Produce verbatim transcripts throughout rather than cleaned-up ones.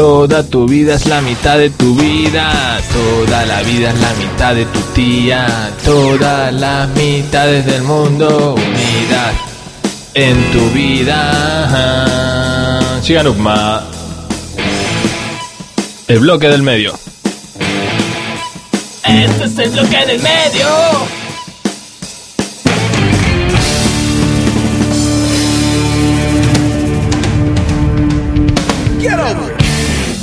Toda tu vida es la mitad de tu vida. Toda la vida es la mitad de tu tía. Todas las mitades del mundo unidas en tu vida. Chiganukma. El bloque del medio. Este es el bloque del medio. Get over it.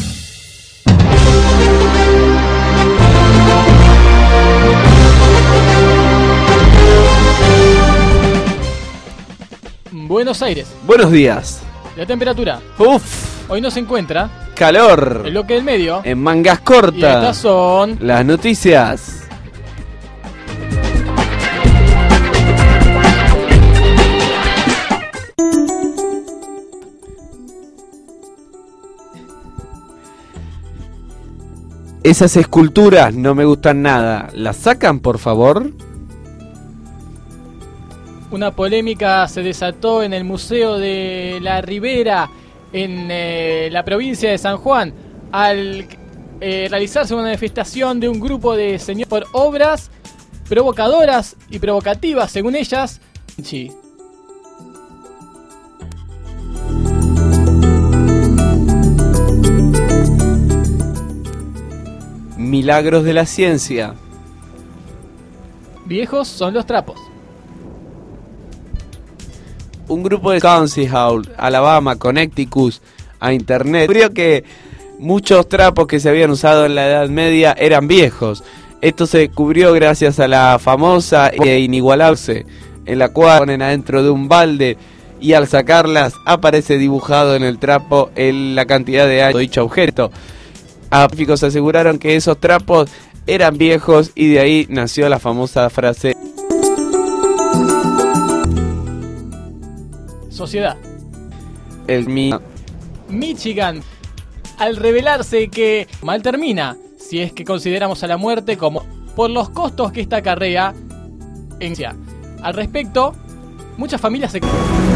Buenos Aires. Buenos días. La temperatura. Uf. Hoy no se encuentra. Calor. El bloque del medio. En mangas cortas. Y estas son las noticias. Esas esculturas no me gustan nada. ¿Las sacan, por favor? Una polémica se desató en el Museo de la Ribera, en eh, la provincia de San Juan, al eh, realizarse una manifestación de un grupo de señores por obras provocadoras y provocativas, según ellas. Sí. Milagros de la ciencia. Viejos son los trapos. Un grupo de Council House, Alabama, Connecticut, a internet, descubrió que muchos trapos que se habían usado en la Edad Media eran viejos. Esto se descubrió gracias a la famosa e inigualable, en la cual ponen adentro de un balde y al sacarlas aparece dibujado en el trapo en la cantidad de años de dicho objeto. Científicos aseguraron que esos trapos eran viejos y de ahí nació la famosa frase. Sociedad. El mi... Michigan, al revelarse que mal termina, si es que consideramos a la muerte como por los costos que esta acarrea en sí. Al respecto, muchas familias se...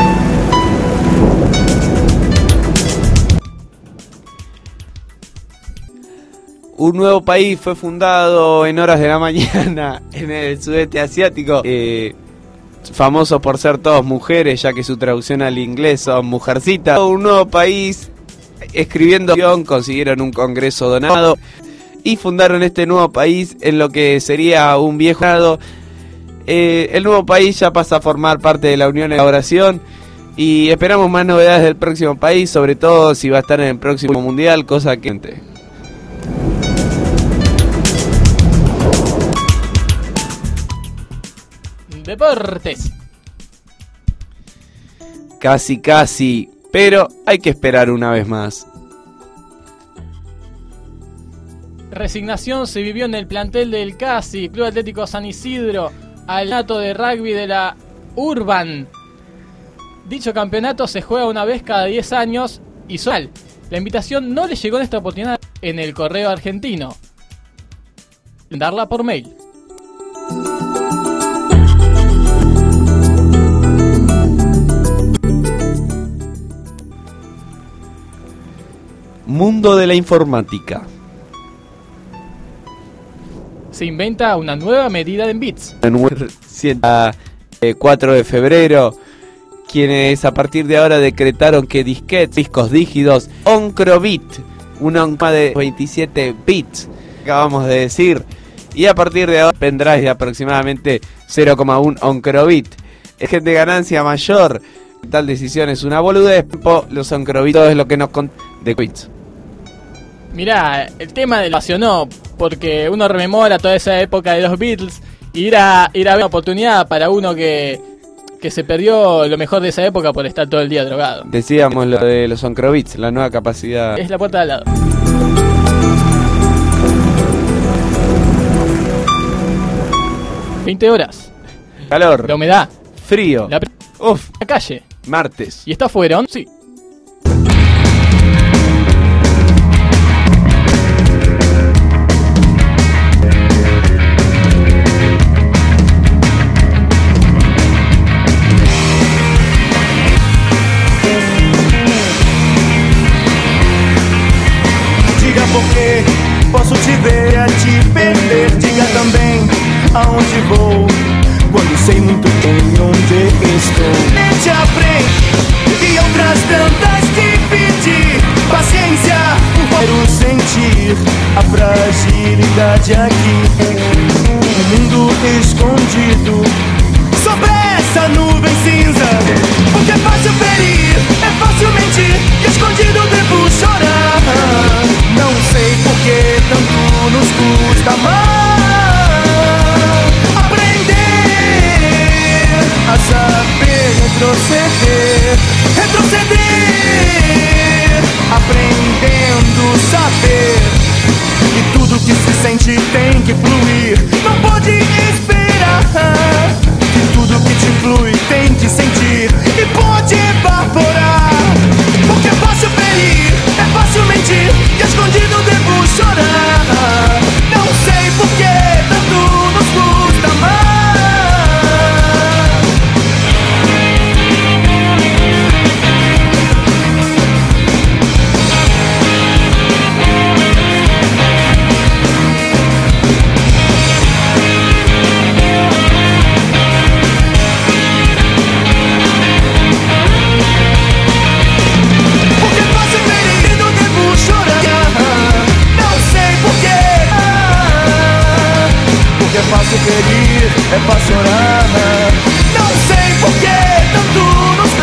Un nuevo país fue fundado en horas de la mañana en el sudeste asiático, eh, famoso por ser todos mujeres, ya que su traducción al inglés son mujercitas. Un nuevo país, escribiendo guión, consiguieron un congreso donado y fundaron este nuevo país en lo que sería un viejo estado. Eh, el nuevo país ya pasa a formar parte de la Unión de Elaboración y esperamos más novedades del próximo país, sobre todo si va a estar en el próximo mundial, cosa que... Deportes. Casi, casi, pero hay que esperar una vez más. Resignación se vivió en el plantel del Casi, Club Atlético San Isidro, al campeonato de rugby de la Urban. Dicho campeonato se juega una vez cada diez años y sol. La invitación no le llegó en esta oportunidad en el correo argentino. Darla por mail. Mundo de la informática. Se inventa una nueva medida en bits. El cuatro de febrero, quienes a partir de ahora decretaron que disquetes, discos rígidos, Oncrobit, una onca de veintisiete bits, acabamos de decir, y a partir de ahora pendrive de aproximadamente cero coma uno Oncrobit. Es que de ganancia mayor, tal decisión es una boludez, los Oncrobit es lo que nos contó de bits. Mirá, el tema de lo apasionó, porque uno rememora toda esa época de los Beatles, y ir a, ir a ver una oportunidad para uno que, que se perdió lo mejor de esa época por estar todo el día drogado. Decíamos lo de los Oncrobits, la nueva capacidad. Es la puerta de al lado. veinte horas. Calor. La humedad. Frío. La, Uf. la calle. Martes. ¿Y estas fueron? Sí. posso te ver a te perder. Diga também aonde vou, quando sei muito bem onde estou. Te aprende e outras tantas te pedi. Paciência, quero sentir a fragilidade aqui. Um mundo escondido sobre essa nuvem cinza. Porque é fácil ferir, é fácil mentir, e escondido devo chorar. Não sei por que tanto nos custa mais aprender a saber retroceder, retroceder, aprendendo a saber que tudo que se sente tem que fluir. Não pode esperar, que tudo que te flui tem que sentir e pode evaporar. Porque é fácil ferir, é fácil mentir, e escondido devo chorar. Não sei por que tanto nos custa mais. É fácil ferir, é fácil chorar. Não sei por que tanto nos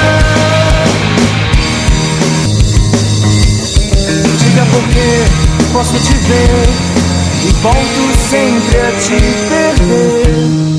dá. Diga por que posso te ver e volto sempre a te perder.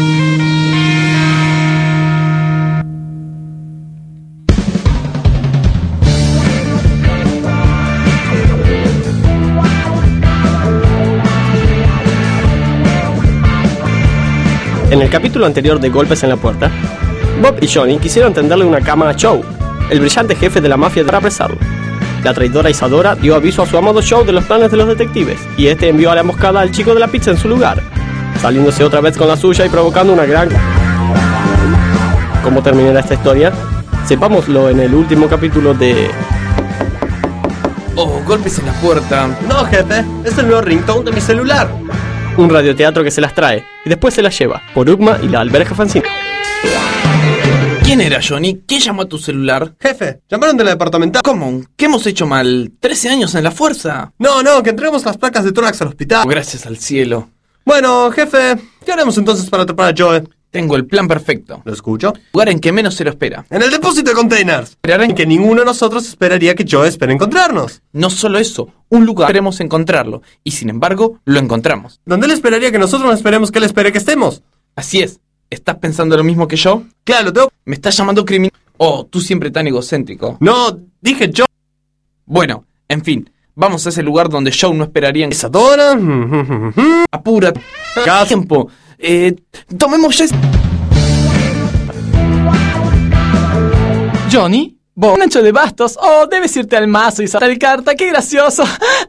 En el capítulo anterior de Golpes en la Puerta, Bob y Johnny quisieron tenderle una cama a Joe, el brillante jefe de la mafia, para apresarlo. La traidora Isadora dio aviso a su amado Joe de los planes de los detectives, y este envió a la emboscada al chico de la pizza en su lugar, saliéndose otra vez con la suya y provocando una gran... ¿Cómo terminará esta historia? Sepámoslo en el último capítulo de... Oh, Golpes en la Puerta. No, jefe, es el nuevo ringtone de mi celular. Un radioteatro que se las trae y después se las lleva por Ugma y la Alberja Fanzine. ¿Quién era, Johnny? ¿Quién llamó a tu celular? Jefe, llamaron de la departamental. ¿Cómo? ¿Qué hemos hecho mal? ¿trece años en la fuerza? No, no, que entreguemos las placas de tórax al hospital. Oh, gracias al cielo. Bueno, jefe, ¿qué haremos entonces para atrapar a Joe? Tengo el plan perfecto. ¿Lo escucho? Lugar en que menos se lo espera. En el depósito de containers. Esperar en En que ninguno de nosotros esperaría que Joe espere encontrarnos. No solo eso, un lugar queremos encontrarlo, y sin embargo, lo encontramos. Donde él esperaría que nosotros no esperemos que él espere que estemos. Así es. ¿Estás pensando lo mismo que yo? Claro, tengo... ¿Me estás llamando criminal? Oh, tú siempre tan egocéntrico. No, dije Joe. Bueno, en fin, vamos a ese lugar donde Joe no esperaría en... Isadora. Apúrate. Gas. Tiempo. Eh, tomemos ya... Johnny, Bob, un ancho de bastos. Oh, debes irte al mazo y sacar carta. ¡Qué gracioso!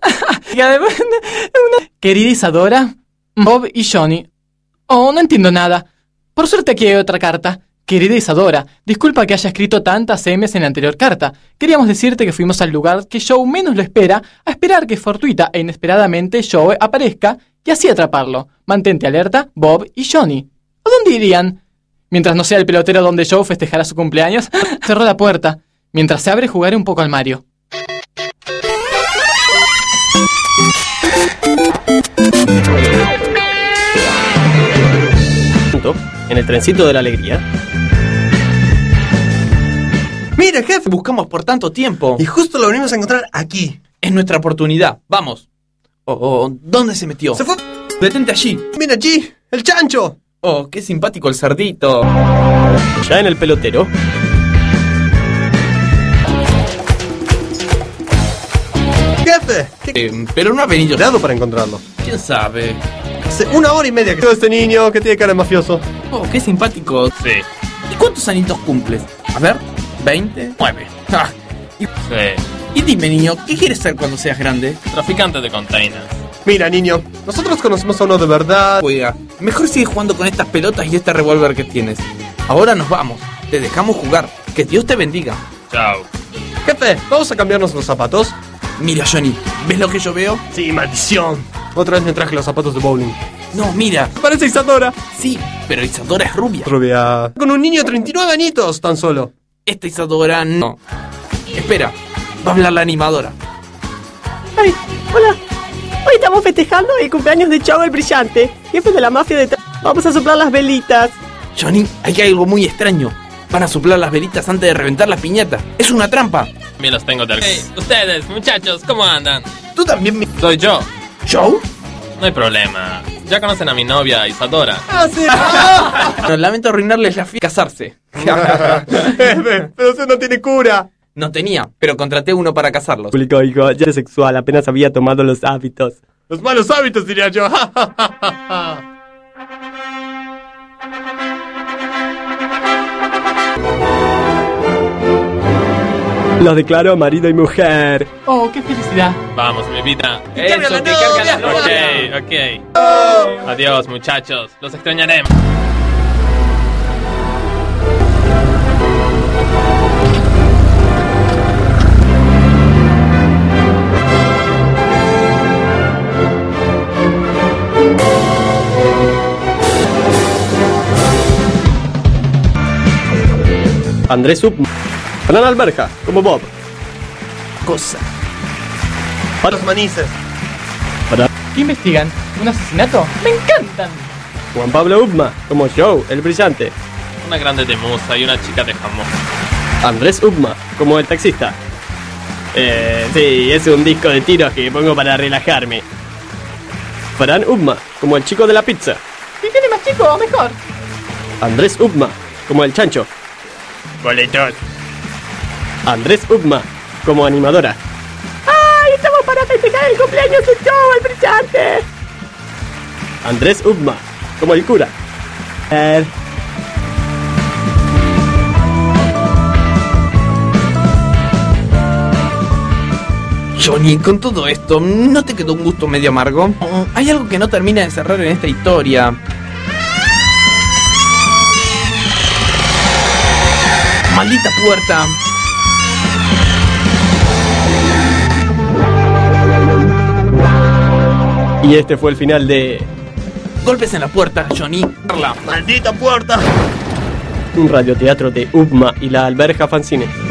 Querida Isadora, Bob y Johnny. Oh, no entiendo nada. Por suerte aquí hay otra carta. Querida Isadora, disculpa que haya escrito tantas M's en la anterior carta. Queríamos decirte que fuimos al lugar que Joe menos lo espera, a esperar que fortuita e inesperadamente Joe aparezca y así atraparlo. Mantente alerta, Bob y Johnny. ¿A dónde irían? Mientras no sea el pelotero donde Joe festejará su cumpleaños. Cerró la puerta. Mientras se abre, jugaré un poco al Mario. En el trencito de la alegría. Mire, jefe. Buscamos por tanto tiempo. Y justo lo venimos a encontrar aquí. Es nuestra oportunidad. Vamos. Oh, oh, ¿dónde se metió? Se fue. Detente allí. Mira allí, el chancho. Oh, qué simpático el cerdito. Ya en el pelotero. Jefe, ¿qué Eh, pero no ha venido. dado para encontrarlo? ¿Quién sabe? Hace una hora y media que todo este niño que tiene cara de mafioso. Oh, qué simpático. Sí, ¿Y cuántos añitos cumples? A ver, ¿veinte? nueve. Ah, y, Sí, y dime, niño, ¿qué quieres ser cuando seas grande? traficante de containers. Mira, niño, nosotros conocemos a uno de verdad. Juega. Mejor sigue jugando con estas pelotas y este revólver que tienes. Ahora nos vamos. Te dejamos jugar. Que Dios te bendiga. Chao. Jefe, ¿vamos a cambiarnos los zapatos? Mira, Johnny, ¿ves lo que yo veo? Sí, maldición. Otra vez me traje los zapatos de bowling. No, mira. Parece Isadora. Sí, pero Isadora es rubia. Rubia. Con un niño de treinta y nueve añitos tan solo. Esta Isadora no. Espera, va a hablar la animadora. Ay, hola. Hoy estamos festejando el cumpleaños de Chao el Brillante, jefe de la mafia de... Vamos a soplar las velitas. Johnny, hay algo muy extraño. Van a soplar las velitas antes de reventar la piñata. Es una trampa. Me los tengo del... Hey, ustedes, muchachos, ¿cómo andan? Tú también me... Soy yo. ¿Joe? No hay problema. Ya conocen a mi novia, Isadora. Ah, sí. No, lamento arruinarles la fiesta. Casarse. Pero usted no tiene cura. No tenía, pero contraté uno para casarlos. Público, hijo, ya era sexual, apenas había tomado los hábitos. Los malos hábitos, diría yo. Los declaro marido y mujer. Oh, qué felicidad. Vamos, mi vida. Eso, que carga la novia. Ok, ok. Adiós, muchachos. Los extrañaremos. Andrés Upma. Fran Alberja, como Bob. Cosa. Para los manices. ¿Qué investigan? ¿Un asesinato? ¡Me encantan! Juan Pablo Upma, como Joe el Brillante. Una grande de musa y una chica de jamón. Andrés Upma, como el taxista. Eh, sí, es un disco de tiros que pongo para relajarme. Fran Upma, como el chico de la pizza. Si tiene más chico, mejor. Andrés Upma, como el chancho. Boletos. Andrés Upma, como animadora. ¡Ay, estamos para festejar el cumpleaños de Joe el Brillante! Andrés Upma, como el cura. Eh... Johnny, con todo esto, ¿no te quedó un gusto medio amargo? Hay algo que no termina de cerrar en esta historia. ¡Maldita puerta! Y este fue el final de... Golpes en la puerta, Johnny. ¡Maldita puerta! un radioteatro de Upma y la Alberja Fanzine.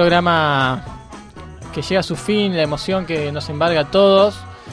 programa que llega a su fin, la emoción que nos embarga a todos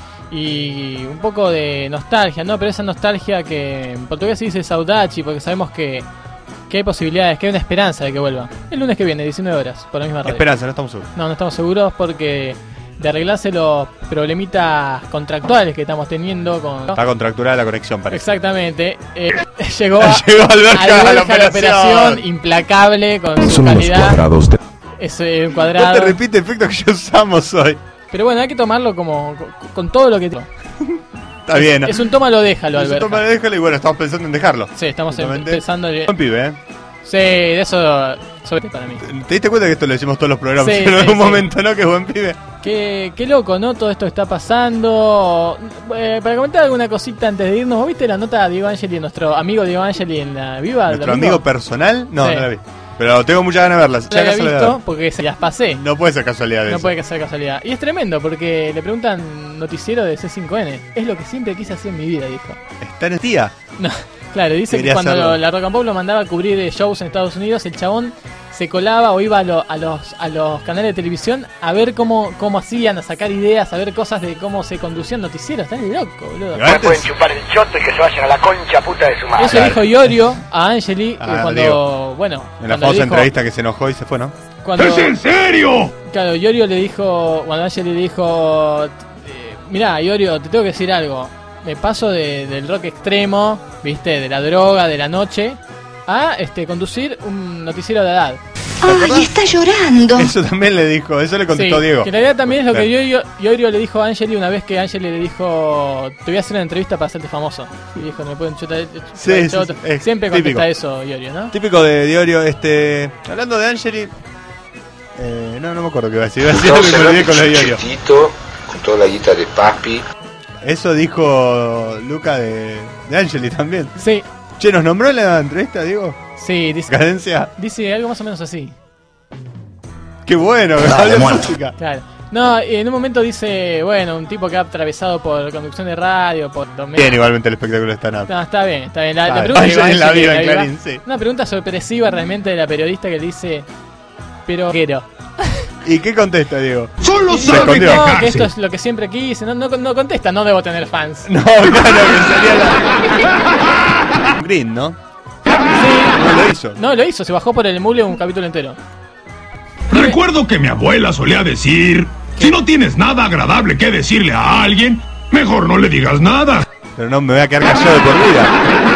y un poco de nostalgia, ¿no? Pero esa nostalgia que en portugués se dice saudade, porque sabemos que, que hay posibilidades, que hay una esperanza de que vuelva. El lunes que viene, diecinueve horas, por la misma radio. Esperanza, no estamos seguros. No, no estamos seguros porque de arreglarse los problemitas contractuales que estamos teniendo con... Está contracturada la conexión, parece. Exactamente. Eh, llegó a, Llegó Alberca a la a la operación. operación implacable con su Son unos calidad. cuadrados de... Es eh, un No cuadrado. te repite efectos que ya usamos hoy. Pero bueno, hay que tomarlo como con, con todo lo que tiene. Está bien. Es un tómalo, déjalo, Es un Alberto. tómalo, déjalo y bueno, estamos pensando en dejarlo. Sí, estamos Justamente. empezando. Buen pibe, ¿eh? Sí, de eso sobre para mí. ¿Te diste cuenta que esto lo decimos todos los programas Sí, en algún sí, sí. momento, no? Que es buen pibe. Qué, qué loco, ¿no? Todo esto está pasando. Eh, para comentar alguna cosita antes de irnos, ¿vos viste la nota de Diego Angeli, nuestro amigo Diego Angeli en la Viva? Nuestro domingo? amigo personal, no, Sí. no la vi. Pero tengo muchas ganas de verla. No Ya la había casualidad. visto porque se las pasé. No puede ser casualidad de No eso. puede ser casualidad. Y es tremendo porque le preguntan noticiero de C cinco N. Es lo que siempre quise hacer en mi vida, dijo. Está en tía. No, claro, dice Quería que cuando hacerlo. la Rock and Pop lo mandaba a cubrir eh, shows en Estados Unidos, el chabón se colaba o iba a, lo- a los a los canales de televisión a ver cómo, cómo hacían, a sacar ideas, a ver cosas de cómo se conducían noticieros. Están loco, boludo. Pero antes- chupar el choto y que se vayan a la concha puta de su madre. Eso dijo Iorio a Angeli eh, Ah, cuando, Diego. bueno, En la cuando le famosa dijo- entrevista que se enojó y se fue, ¿no? cuando, ¡Es en serio! Claro, Iorio le dijo, cuando Angeli le dijo, eh, mirá, Iorio, te tengo que decir algo. Me paso de- del rock extremo, viste, de la droga, de la noche, a este conducir un noticiero de edad. ¡Ay, está llorando! Eso también le dijo, eso le contestó Sí, Diego. que en realidad también es lo que Claro. Iorio, Iorio le dijo a Angeli una vez que Angeli le dijo, te voy a hacer una entrevista para hacerte famoso. Y dijo, no me pueden chutar el Sí, el sí, choto. sí, es Siempre contesta típico. eso Iorio, ¿no? Típico de Diorio, este. Hablando de Angeli. Eh, no, no me acuerdo qué iba a decir. Iba a decir algo y me olvidé con lo de Diorio. Chiquitito, con toda la guita de papi. Eso dijo Luca de, de Angeli también. Sí, Che, ¿nos nombró en la entrevista, Diego? sí, dice, Cadencia. dice algo más o menos así. Qué bueno, que hable música. Claro. No, y en un momento dice, bueno, un tipo que ha atravesado por conducción de radio, por dos Bien, igualmente el espectáculo está en No, está bien, está bien. La, la Claro. pregunta que Angeli en la Angeli Viva, en en la Viva, Clarín, sí. una pregunta sorpresiva realmente de la periodista que le dice, pero quiero. ¿Y qué contesta, Diego? ¡Solo Se sabe escondió. No, que quejarse! esto es lo que siempre quise. No, no, no contesta, no debo tener fans. No, claro, que sería la. Green, ¿no? No lo hizo. No, lo hizo, se bajó por el mule un capítulo entero. Recuerdo que mi abuela solía decir, si no tienes nada agradable que decirle a alguien, mejor no le digas nada. Pero no me voy a quedar callado de por vida.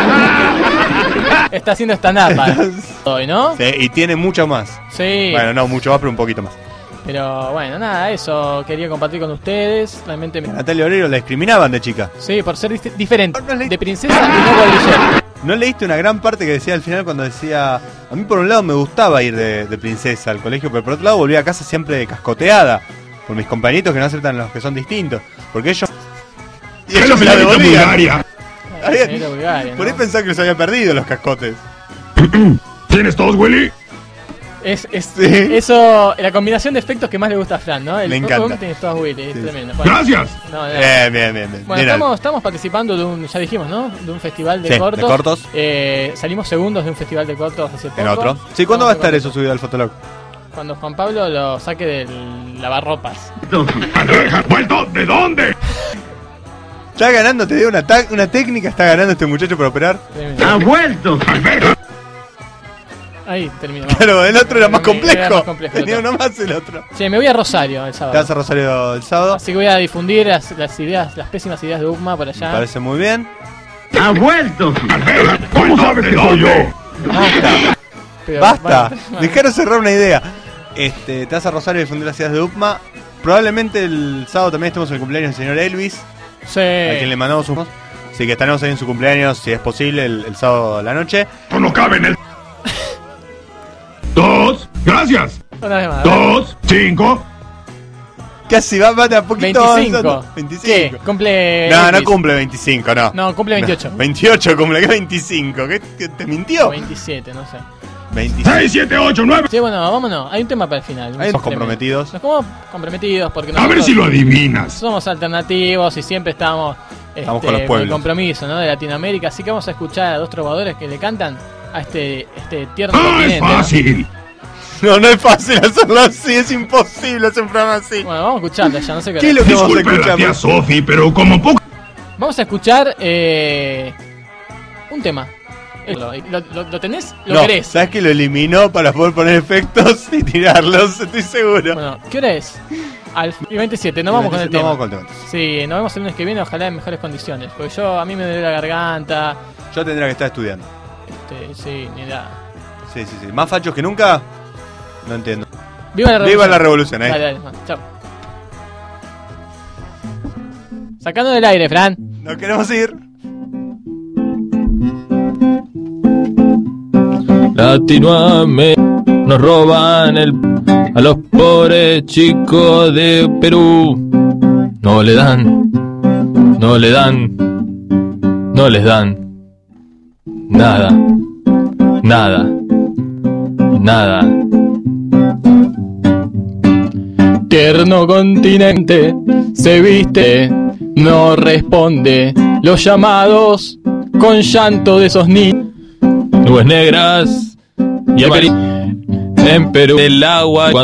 Está haciendo stand-up hoy, ¿no? Sí, y tiene mucho más. Sí. Bueno, no mucho más, pero un poquito más. Pero bueno, nada, eso quería compartir con ustedes. Realmente me... Natalia Oreiro la discriminaban de chica. Sí, por ser dif- diferente. No, no le- De princesa y no bolillero. ¿No leíste una gran parte que decía al final cuando decía... A mí por un lado me gustaba ir de, de princesa al colegio, pero por otro lado volvía a casa siempre cascoteada por mis compañeritos que no aceptan los que son distintos. Porque ellos... Y ¡Qué ellos me la señorita devolvían. Bulgaria! Ay, señorita Bulgaria, Por ahí ¿no? pensaba que los había perdido los cascotes. ¿Tienes todos, Willy? Es, es, Sí. Eso, la combinación de efectos que más le gusta a Fran, ¿no? El, Me encanta. ¿Cómo tienes todas Willy? Es Sí. tremendo. Bueno, ¡Gracias! no, no. Bien, bien, bien. bien. Bueno, Bien, estamos, estamos participando de un, ya dijimos, ¿no? De un festival de Sí, de cortos. cortos. Eh, salimos segundos de un festival de cortos hace poco. En otro. Sí, ¿cuándo Estamos va a estar muy eso subido al Fotolog? contentos. Cuando Juan Pablo lo saque del lavarropas. ¿Has vuelto? ¿De dónde? Está ganando, te digo, una, ta- una técnica está ganando este muchacho para operar. Tremendo. vuelto! Ahí termino. Pero el otro era más Era complejo. más complejo el Tenía otro. uno más el otro. Che, me voy a Rosario el Te sábado. vas a Rosario el sábado. Así que voy a difundir las, las ideas, las pésimas ideas de Ugma por Me allá. parece muy bien. ¡Ha vuelto! ¿Cómo sabes que soy yo? Pero, Basta. bueno, Dejaros cerrar una idea. Este, te vas a Rosario a difundir las ideas de U P M A. Probablemente el sábado también estemos en el cumpleaños del señor Elvis, Sí. a quien le mandamos un... Así que estaremos ahí en su cumpleaños, si es posible, el, el sábado a la noche. No cabe en el... Dos, gracias. Una vez más. Dos, cinco. Casi va, va de a poquito veinticinco. avanzando. veinticinco. ¿Qué? Cumple. No, no Elvis. cumple veinticinco, no. No, cumple veintiocho. No, veintiocho cumple, ¿qué veinticinco? ¿Qué, qué te mintió? O veintisiete, no sé. veinticinco. Seis, siete, ocho, nueve. Sí, bueno, vámonos. Hay un tema para el final. un Ahí estamos tremendo. comprometidos. Nos como comprometidos porque A ver nosotros si lo adivinas. somos alternativos y siempre estamos, Estamos este, con los pueblos. el compromiso, ¿no? De Latinoamérica. Así que vamos a escuchar a dos trovadores que le cantan a este, este tierno ¡Ah, es continente. ¿no? fácil! No, no es fácil hacerlo así, es imposible hacer un programa así. Bueno, vamos a escucharla ya, no sé qué. ¿Qué es lo que vamos a Disculpe escuchar? la tía Sofi, pero como poco... Vamos a escuchar eh, un tema. ¿Lo, lo, lo tenés? ¿Lo no, querés? ¿Sabes que lo eliminó para poder poner efectos y tirarlos? Estoy seguro. Bueno, ¿qué hora es? Al y veintisiete, nos vamos con el No tema. vamos con el tema. Sí, nos vemos el lunes que viene, ojalá en mejores condiciones. Porque yo, a mí me duele la garganta. Yo tendría que estar estudiando. Este, sí, ni nada. Sí, sí, sí. ¿Más fachos que nunca? No entiendo. Viva la revolución. Viva la revolución, ahí. Dale, dale, man, chao. Sacando del aire, Fran. No queremos ir. Latinoamérica nos roban el a los pobres chicos de Perú. No le dan, no le dan, no les dan nada, nada, nada. Tierno continente se viste, no responde los llamados con llanto de esos niños. Nubes negras y amarillas en Perú el agua